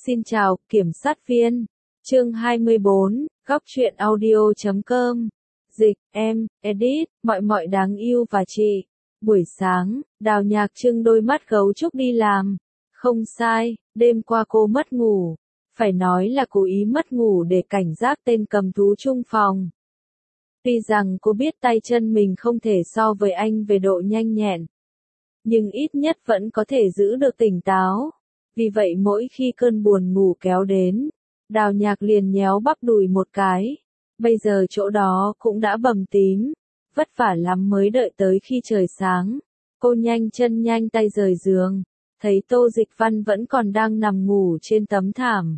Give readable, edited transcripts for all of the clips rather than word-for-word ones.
Xin chào, kiểm sát viên. Chương 24, góc truyện audio.com. Dịch, em, edit, mọi đáng yêu và chị. Buổi sáng, Đào Nhạc trưng đôi mắt gấu trúc đi làm. Không sai, đêm qua cô mất ngủ. Phải nói là cố ý mất ngủ để cảnh giác tên cầm thú chung phòng. Tuy rằng cô biết tay chân mình không thể so với anh về độ nhanh nhẹn, nhưng ít nhất vẫn có thể giữ được tỉnh táo. Vì vậy mỗi khi cơn buồn ngủ kéo đến, Đào Nhạc liền nhéo bắp đùi một cái. Bây giờ chỗ đó cũng đã bầm tím, vất vả lắm mới đợi tới khi trời sáng. Cô nhanh chân nhanh tay rời giường, thấy Tô Dịch Văn vẫn còn đang nằm ngủ trên tấm thảm.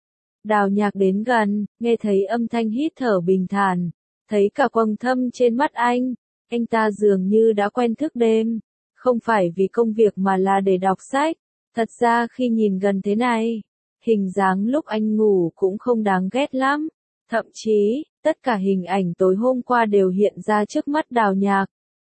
Đào Nhạc đến gần, nghe thấy âm thanh hít thở bình thản, thấy cả quầng thâm trên mắt anh ta dường như đã quen thức đêm, không phải vì công việc mà là để đọc sách. Thật ra khi nhìn gần thế này, hình dáng lúc anh ngủ cũng không đáng ghét lắm. Thậm chí, tất cả hình ảnh tối hôm qua đều hiện ra trước mắt Đào Nhạc.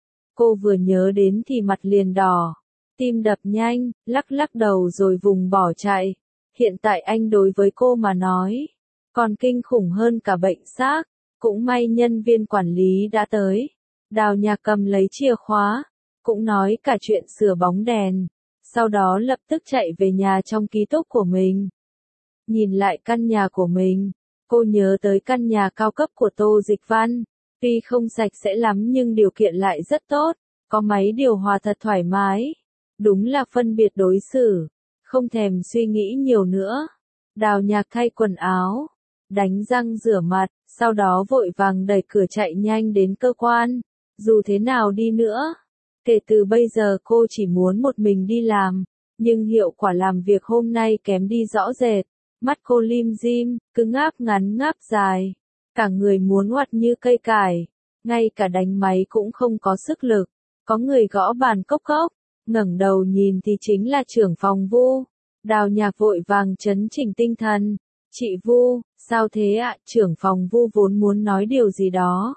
Cô vừa nhớ đến thì mặt liền đỏ, tim đập nhanh, lắc đầu rồi vùng bỏ chạy. Hiện tại anh đối với cô mà nói, còn kinh khủng hơn cả bệnh xác. Cũng may nhân viên quản lý đã tới. Đào Nhạc cầm lấy chìa khóa, cũng nói cả chuyện sửa bóng đèn. Sau đó lập tức chạy về nhà trong ký túc của mình. Nhìn lại căn nhà của mình, cô nhớ tới căn nhà cao cấp của Tô Dịch Văn. Tuy không sạch sẽ lắm nhưng điều kiện lại rất tốt, có máy điều hòa thật thoải mái. Đúng là phân biệt đối xử, không thèm suy nghĩ nhiều nữa. Đào Nhạc thay quần áo, đánh răng rửa mặt, sau đó vội vàng đẩy cửa chạy nhanh đến cơ quan. Dù thế nào đi nữa, kể từ bây giờ cô chỉ muốn một mình đi làm, nhưng hiệu quả làm việc hôm nay kém đi rõ rệt. Mắt cô lim dim, cứ ngáp ngắn ngáp dài, cả người muốn ngoặt như cây cải, ngay cả đánh máy cũng không có sức lực. Có người gõ bàn cốc cốc, ngẩng đầu nhìn thì chính là trưởng phòng Vu. Đào Nhạc vội vàng trấn chỉnh tinh thần. Chị Vu, sao thế ạ? Trưởng phòng Vu vốn muốn nói điều gì đó.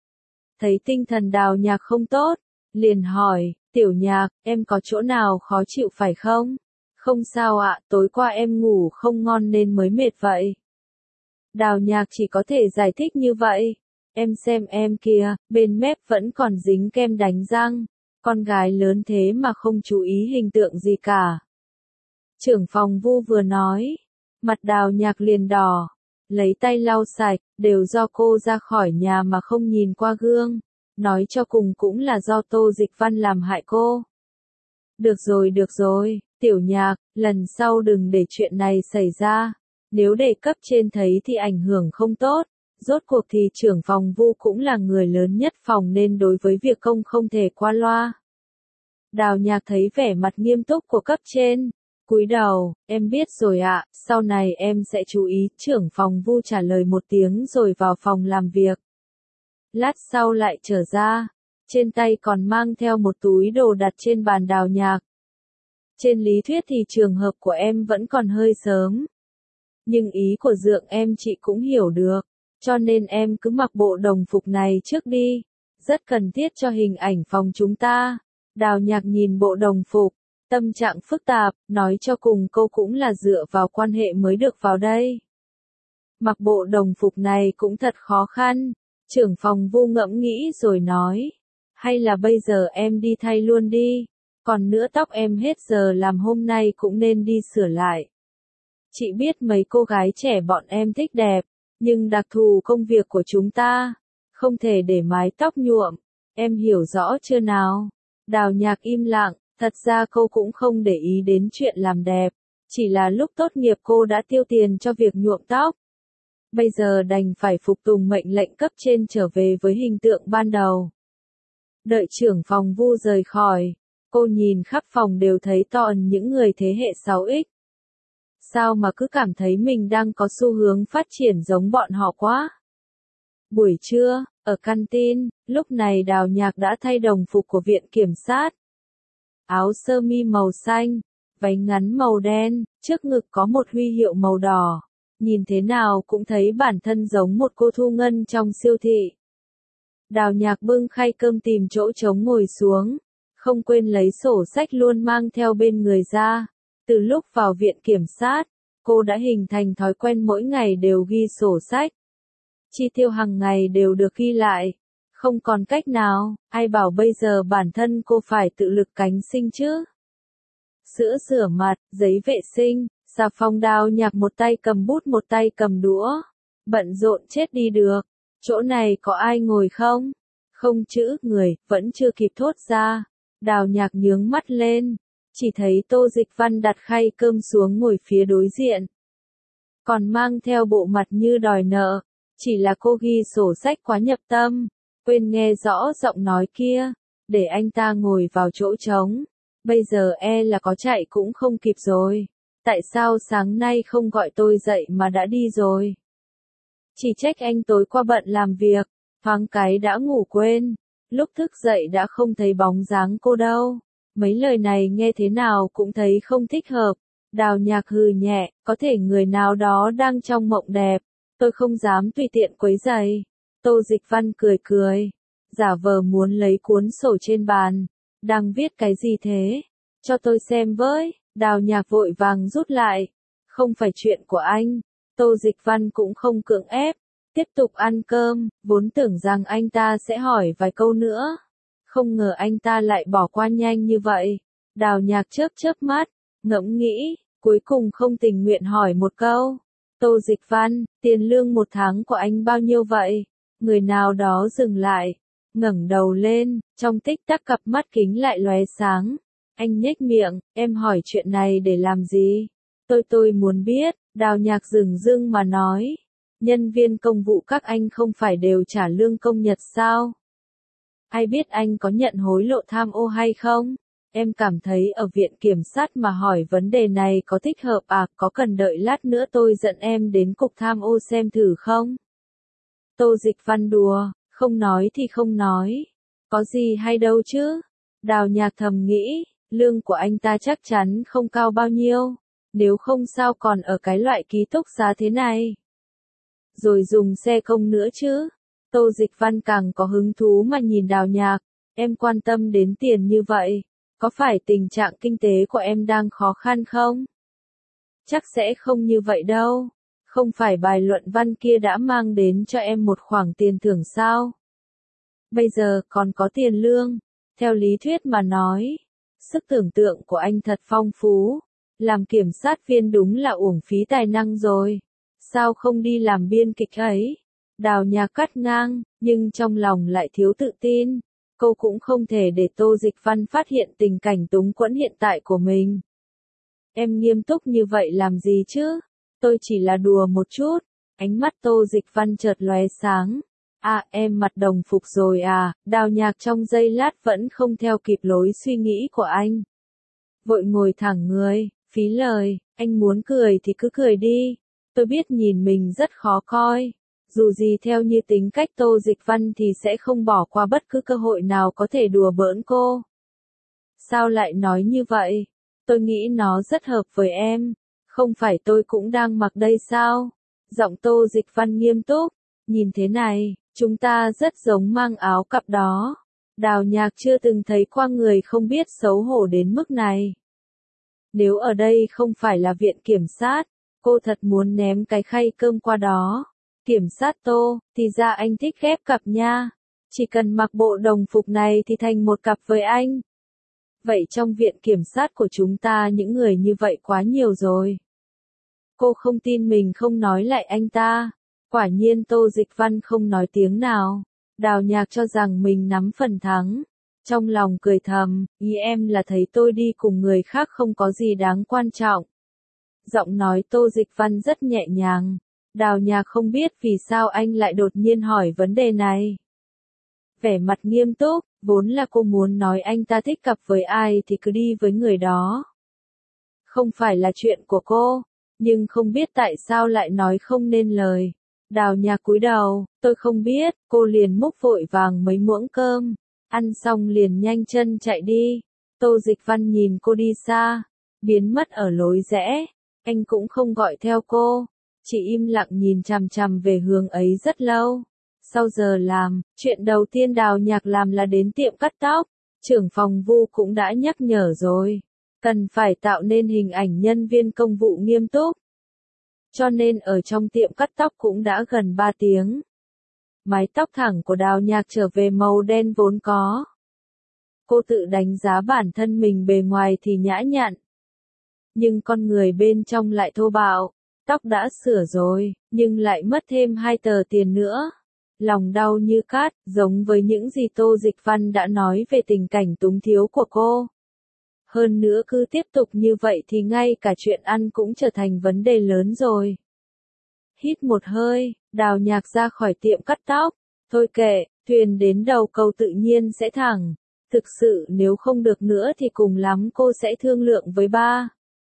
Thấy tinh thần Đào Nhạc không tốt, liền hỏi, Tiểu Nhạc, em có chỗ nào khó chịu phải không? Không sao ạ, tối qua em ngủ không ngon nên mới mệt vậy. Đào Nhạc chỉ có thể giải thích như vậy. Em xem em kìa, bên mép vẫn còn dính kem đánh răng. Con gái lớn thế mà không chú ý hình tượng gì cả. Trưởng phòng Vu vừa nói, mặt Đào Nhạc liền đỏ, lấy tay lau sạch, đều do cô ra khỏi nhà mà không nhìn qua gương. Nói cho cùng cũng là do Tô Dịch Văn làm hại cô. Được rồi, Tiểu Nhạc, lần sau đừng để chuyện này xảy ra. Nếu để cấp trên thấy thì ảnh hưởng không tốt. Rốt cuộc thì trưởng phòng Vu cũng là người lớn nhất phòng nên đối với việc công không thể qua loa. Đào Nhạc thấy vẻ mặt nghiêm túc của cấp trên, cúi đầu, em biết rồi ạ, sau này em sẽ chú ý. Trưởng phòng Vu trả lời một tiếng rồi vào phòng làm việc. Lát sau lại trở ra, trên tay còn mang theo một túi đồ đặt trên bàn. Đào Nhạc, trên lý thuyết thì trường hợp của em vẫn còn hơi sớm, nhưng ý của Dượng em chị cũng hiểu được, cho nên em cứ mặc bộ đồng phục này trước đi, rất cần thiết cho hình ảnh phòng chúng ta. Đào Nhạc nhìn bộ đồng phục, tâm trạng phức tạp, nói cho cùng cô cũng là dựa vào quan hệ mới được vào đây. Mặc bộ đồng phục này cũng thật khó khăn. Trưởng phòng Vu ngẫm nghĩ rồi nói, hay là bây giờ em đi thay luôn đi, còn nữa tóc em hết giờ làm hôm nay cũng nên đi sửa lại. Chị biết mấy cô gái trẻ bọn em thích đẹp, nhưng đặc thù công việc của chúng ta, không thể để mái tóc nhuộm, em hiểu rõ chưa nào? Đào Nhạc im lặng, thật ra cô cũng không để ý đến chuyện làm đẹp, chỉ là lúc tốt nghiệp cô đã tiêu tiền cho việc nhuộm tóc. Bây giờ đành phải phục tùng mệnh lệnh cấp trên trở về với hình tượng ban đầu. Đợi trưởng phòng Vu rời khỏi, cô nhìn khắp phòng đều thấy toàn những người thế hệ 6X. Sao mà cứ cảm thấy mình đang có xu hướng phát triển giống bọn họ quá. Buổi trưa, ở canteen, lúc này Đào Nhạc đã thay đồng phục của viện kiểm sát. Áo sơ mi màu xanh, váy ngắn màu đen, trước ngực có một huy hiệu màu đỏ. Nhìn thế nào cũng thấy bản thân giống một cô thu ngân trong siêu thị. Đào Nhạc bưng khay cơm tìm chỗ trống ngồi xuống, không quên lấy sổ sách luôn mang theo bên người ra. Từ lúc vào viện kiểm sát, cô đã hình thành thói quen mỗi ngày đều ghi sổ sách. Chi tiêu hàng ngày đều được ghi lại. Không còn cách nào, ai bảo bây giờ bản thân cô phải tự lực cánh sinh chứ. Sữa rửa mặt, giấy vệ sinh, xà phòng Đào Nhạc một tay cầm bút một tay cầm đũa. Bận rộn chết đi được. Chỗ này có ai ngồi không? Không chữ người, vẫn chưa kịp thốt ra. Đào Nhạc nhướng mắt lên. Chỉ thấy Tô Dịch Văn đặt khay cơm xuống ngồi phía đối diện. Còn mang theo bộ mặt như đòi nợ. Chỉ là cô ghi sổ sách quá nhập tâm. Quên nghe rõ giọng nói kia. Để anh ta ngồi vào chỗ trống. Bây giờ là có chạy cũng không kịp rồi. Tại sao sáng nay không gọi tôi dậy mà đã đi rồi? Chỉ trách anh tối qua bận làm việc. Thoáng cái đã ngủ quên. Lúc thức dậy đã không thấy bóng dáng cô đâu. Mấy lời này nghe thế nào cũng thấy không thích hợp. Đào Nhạc hừ nhẹ, có thể người nào đó đang trong mộng đẹp. Tôi không dám tùy tiện quấy rầy. Tô Dịch Văn cười cười. Giả vờ muốn lấy cuốn sổ trên bàn. Đang viết cái gì thế? Cho tôi xem với. Đào Nhạc vội vàng rút lại. Không phải chuyện của anh. Tô Dịch Văn cũng không cưỡng ép. Tiếp tục ăn cơm, vốn tưởng rằng anh ta sẽ hỏi vài câu nữa. Không ngờ anh ta lại bỏ qua nhanh như vậy. Đào Nhạc chớp chớp mắt, ngẫm nghĩ, cuối cùng không tình nguyện hỏi một câu. Tô Dịch Văn, tiền lương một tháng của anh bao nhiêu vậy? Người nào đó dừng lại, ngẩng đầu lên, trong tích tắc cặp mắt kính lại lóe sáng. Anh nhếch miệng, em hỏi chuyện này để làm gì? Tôi muốn biết, Đào Nhạc dửng dưng mà nói. Nhân viên công vụ các anh không phải đều trả lương công nhật sao? Ai biết anh có nhận hối lộ tham ô hay không? Em cảm thấy ở viện kiểm sát mà hỏi vấn đề này có thích hợp à, có cần đợi lát nữa tôi dẫn em đến cục tham ô xem thử không? Tô Dịch Văn đùa, không nói thì không nói. Có gì hay đâu chứ? Đào Nhạc thầm nghĩ, lương của anh ta chắc chắn không cao bao nhiêu. Nếu không sao còn ở cái loại ký túc xá thế này. Rồi dùng xe công nữa chứ. Tô Dịch Văn càng có hứng thú mà nhìn Đào Nhạc. Em quan tâm đến tiền như vậy. Có phải tình trạng kinh tế của em đang khó khăn không? Chắc sẽ không như vậy đâu. Không phải bài luận văn kia đã mang đến cho em một khoản tiền thưởng sao? Bây giờ còn có tiền lương. Theo lý thuyết mà nói. Sức tưởng tượng của anh thật phong phú. Làm kiểm sát viên đúng là uổng phí tài năng rồi. Sao không đi làm biên kịch ấy? Đào Nhạc cắt ngang, nhưng trong lòng lại thiếu tự tin. Cô cũng không thể để Tô Dịch Văn phát hiện tình cảnh túng quẫn hiện tại của mình. Em nghiêm túc như vậy làm gì chứ? Tôi chỉ là đùa một chút. Ánh mắt Tô Dịch Văn chợt lóe sáng. À, em mặc đồng phục rồi à? Đào Nhạc trong giây lát vẫn không theo kịp lối suy nghĩ của anh. Vội ngồi thẳng người, phí lời, anh muốn cười thì cứ cười đi. Tôi biết nhìn mình rất khó coi. Dù gì theo như tính cách Tô Dịch Văn thì sẽ không bỏ qua bất cứ cơ hội nào có thể đùa bỡn cô. Sao lại nói như vậy? Tôi nghĩ nó rất hợp với em. Không phải tôi cũng đang mặc đây sao? Giọng Tô Dịch Văn nghiêm túc. Nhìn thế này, chúng ta rất giống mang áo cặp đó. Đào Nhạc chưa từng thấy qua người không biết xấu hổ đến mức này. Nếu ở đây không phải là viện kiểm sát, cô thật muốn ném cái khay cơm qua đó. Kiểm sát Tô, thì ra anh thích ghép cặp nha. Chỉ cần mặc bộ đồng phục này thì thành một cặp với anh. Vậy trong viện kiểm sát của chúng ta những người như vậy quá nhiều rồi. Cô không tin mình không nói lại anh ta. Quả nhiên Tô Dịch Văn không nói tiếng nào. Đào Nhạc cho rằng mình nắm phần thắng. Trong lòng cười thầm, ý em là thấy tôi đi cùng người khác không có gì đáng quan trọng. Giọng nói Tô Dịch Văn rất nhẹ nhàng. Đào Nhạc không biết vì sao anh lại đột nhiên hỏi vấn đề này. Vẻ mặt nghiêm túc, vốn là cô muốn nói anh ta thích cặp với ai thì cứ đi với người đó. Không phải là chuyện của cô, nhưng không biết tại sao lại nói không nên lời. Đào Nhạc cúi đầu, tôi không biết, cô liền múc vội vàng mấy muỗng cơm, ăn xong liền nhanh chân chạy đi. Tô Dịch Văn nhìn cô đi xa, biến mất ở lối rẽ, anh cũng không gọi theo cô, chỉ im lặng nhìn chằm chằm về hướng ấy rất lâu. Sau giờ làm, chuyện đầu tiên Đào Nhạc làm là đến tiệm cắt tóc, trưởng phòng Vu cũng đã nhắc nhở rồi, cần phải tạo nên hình ảnh nhân viên công vụ nghiêm túc. cho nên ở trong tiệm cắt tóc cũng đã gần 3 tiếng. Mái tóc thẳng của Đào Nhạc trở về màu đen vốn có. Cô tự đánh giá bản thân mình bề ngoài thì nhã nhặn, nhưng con người bên trong lại thô bạo. Tóc đã sửa rồi, nhưng lại mất thêm 2 tờ tiền nữa. Lòng đau như cát, giống với những gì Tô Dịch Văn đã nói về tình cảnh túng thiếu của cô. Hơn nữa cứ tiếp tục như vậy thì ngay cả chuyện ăn cũng trở thành vấn đề lớn rồi. Hít một hơi, Đào Nhạc ra khỏi tiệm cắt tóc. Thôi kệ, thuyền đến đầu cầu tự nhiên sẽ thẳng. Thực sự nếu không được nữa thì cùng lắm cô sẽ thương lượng với ba.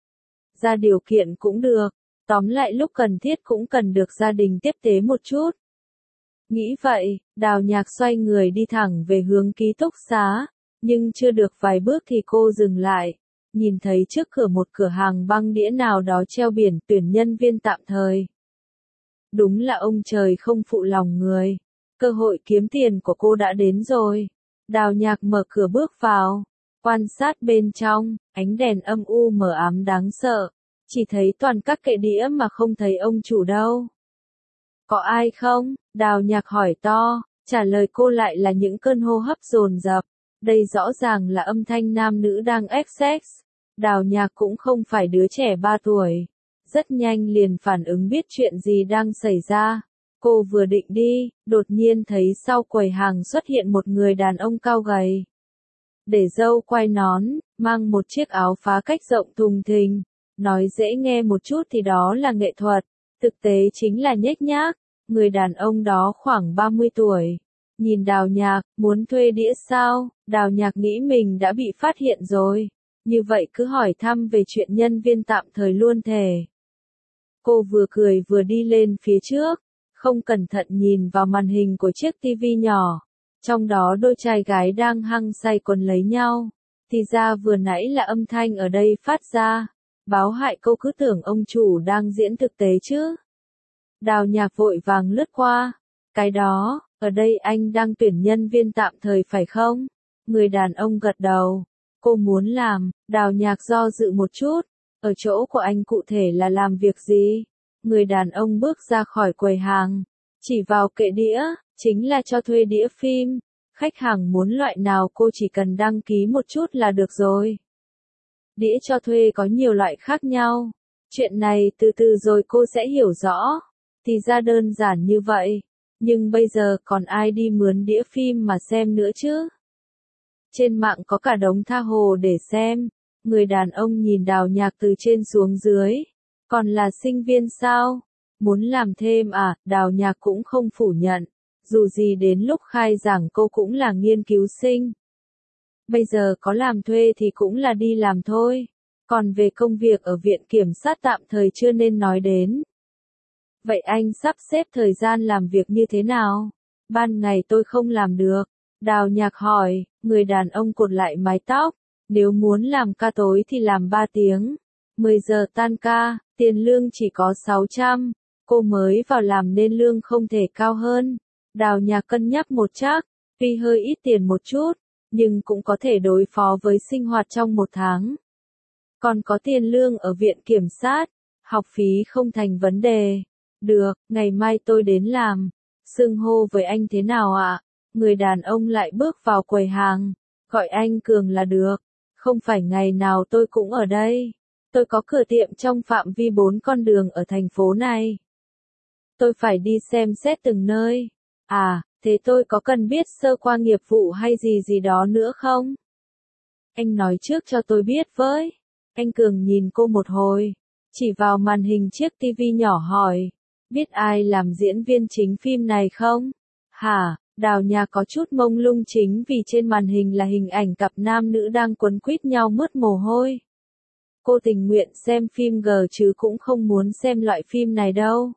Ra điều kiện cũng được. Tóm lại lúc cần thiết cũng cần được gia đình tiếp tế một chút. Nghĩ vậy, Đào Nhạc xoay người đi thẳng về hướng ký túc xá, nhưng chưa được vài bước thì cô dừng lại, nhìn thấy trước cửa một cửa hàng băng đĩa nào đó treo biển tuyển nhân viên tạm thời. Đúng là ông trời không phụ lòng người, cơ hội kiếm tiền của cô đã đến rồi. Đào Nhạc mở cửa bước vào, quan sát bên trong, ánh đèn âm u mờ ám đáng sợ. Chỉ thấy toàn các kệ đĩa mà không thấy ông chủ đâu. Có ai không? Đào Nhạc hỏi to, trả lời cô lại là những cơn hô hấp dồn dập. Đây rõ ràng là âm thanh nam nữ đang ép sex. Đào Nhạc cũng không phải đứa trẻ 3 tuổi. Rất nhanh liền phản ứng biết chuyện gì đang xảy ra. Cô vừa định đi, đột nhiên thấy sau quầy hàng xuất hiện một người đàn ông cao gầy. Để râu quai nón, mang một chiếc áo phá cách rộng thùng thình. Nói dễ nghe một chút thì đó là nghệ thuật, thực tế chính là nhếch nhác. Người đàn ông đó khoảng 30 tuổi. Nhìn Đào Nhạc, muốn thuê đĩa sao? Đào Nhạc nghĩ mình đã bị phát hiện rồi. Như vậy cứ hỏi thăm về chuyện nhân viên tạm thời luôn thề. Cô vừa cười vừa đi lên phía trước, không cẩn thận nhìn vào màn hình của chiếc tivi nhỏ. Trong đó đôi trai gái đang hăng say quấn lấy nhau. Thì ra vừa nãy là âm thanh ở đây phát ra. Báo hại cô cứ tưởng ông chủ đang diễn thực tế chứ. Đào Nhạc vội vàng lướt qua. Cái đó, ở đây anh đang tuyển nhân viên tạm thời phải không? Người đàn ông gật đầu. Cô muốn làm, Đào Nhạc do dự một chút. Ở chỗ của anh cụ thể là làm việc gì? Người đàn ông bước ra khỏi quầy hàng. Chỉ vào kệ đĩa, chính là cho thuê đĩa phim. Khách hàng muốn loại nào cô chỉ cần đăng ký một chút là được rồi. Đĩa cho thuê có nhiều loại khác nhau. Chuyện này từ từ rồi cô sẽ hiểu rõ. Thì ra đơn giản như vậy. Nhưng bây giờ còn ai đi mướn đĩa phim mà xem nữa chứ? Trên mạng có cả đống tha hồ để xem. Người đàn ông nhìn Đào Nhạc từ trên xuống dưới. Còn là sinh viên sao? Muốn làm thêm à? Đào Nhạc cũng không phủ nhận. Dù gì đến lúc khai giảng cô cũng là nghiên cứu sinh. Bây giờ có làm thuê thì cũng là đi làm thôi. Còn về công việc ở viện kiểm sát tạm thời chưa nên nói đến. Vậy anh sắp xếp thời gian làm việc như thế nào? Ban ngày tôi không làm được. Đào Nhạc hỏi, người đàn ông cột lại mái tóc. Nếu muốn làm ca tối thì làm 3 tiếng. 10 giờ tan ca, tiền lương chỉ có 600. Cô mới vào làm nên lương không thể cao hơn. Đào Nhạc cân nhắc một chắc, tuy hơi ít tiền một chút, nhưng cũng có thể đối phó với sinh hoạt trong một tháng. Còn có tiền lương ở viện kiểm sát, học phí không thành vấn đề. Được, ngày mai tôi đến làm. Xưng hô với anh thế nào ạ? Người đàn ông lại bước vào quầy hàng. Gọi anh Cường là được. Không phải ngày nào tôi cũng ở đây. Tôi có cửa tiệm trong phạm vi 4 con đường ở thành phố này. Tôi phải đi xem xét từng nơi. À, thế tôi có cần biết sơ qua nghiệp vụ hay gì gì đó nữa không? Anh nói trước cho tôi biết với. Anh Cường nhìn cô một hồi. Chỉ vào màn hình chiếc tivi nhỏ hỏi. Biết ai làm diễn viên chính phim này không? Hả? Đào Nhạc có chút mông lung chính vì trên màn hình là hình ảnh cặp nam nữ đang quấn quýt nhau mướt mồ hôi. Cô tình nguyện xem phim G chứ cũng không muốn xem loại phim này đâu.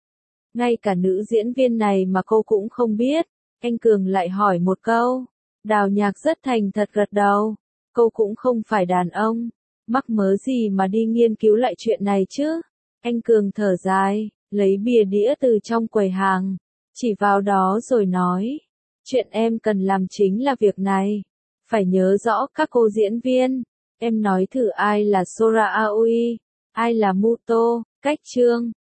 Ngay cả nữ diễn viên này mà cô cũng không biết. Anh Cường lại hỏi một câu. Đào Nhạc rất thành thật gật đầu. Cô cũng không phải đàn ông. Mắc mớ gì mà đi nghiên cứu lại chuyện này chứ? Anh Cường thở dài, lấy bìa đĩa từ trong quầy hàng. Chỉ vào đó rồi nói. Chuyện em cần làm chính là việc này. Phải nhớ rõ các cô diễn viên. Em nói thử ai là Sora Aoi, ai là Muto, Cách Trương,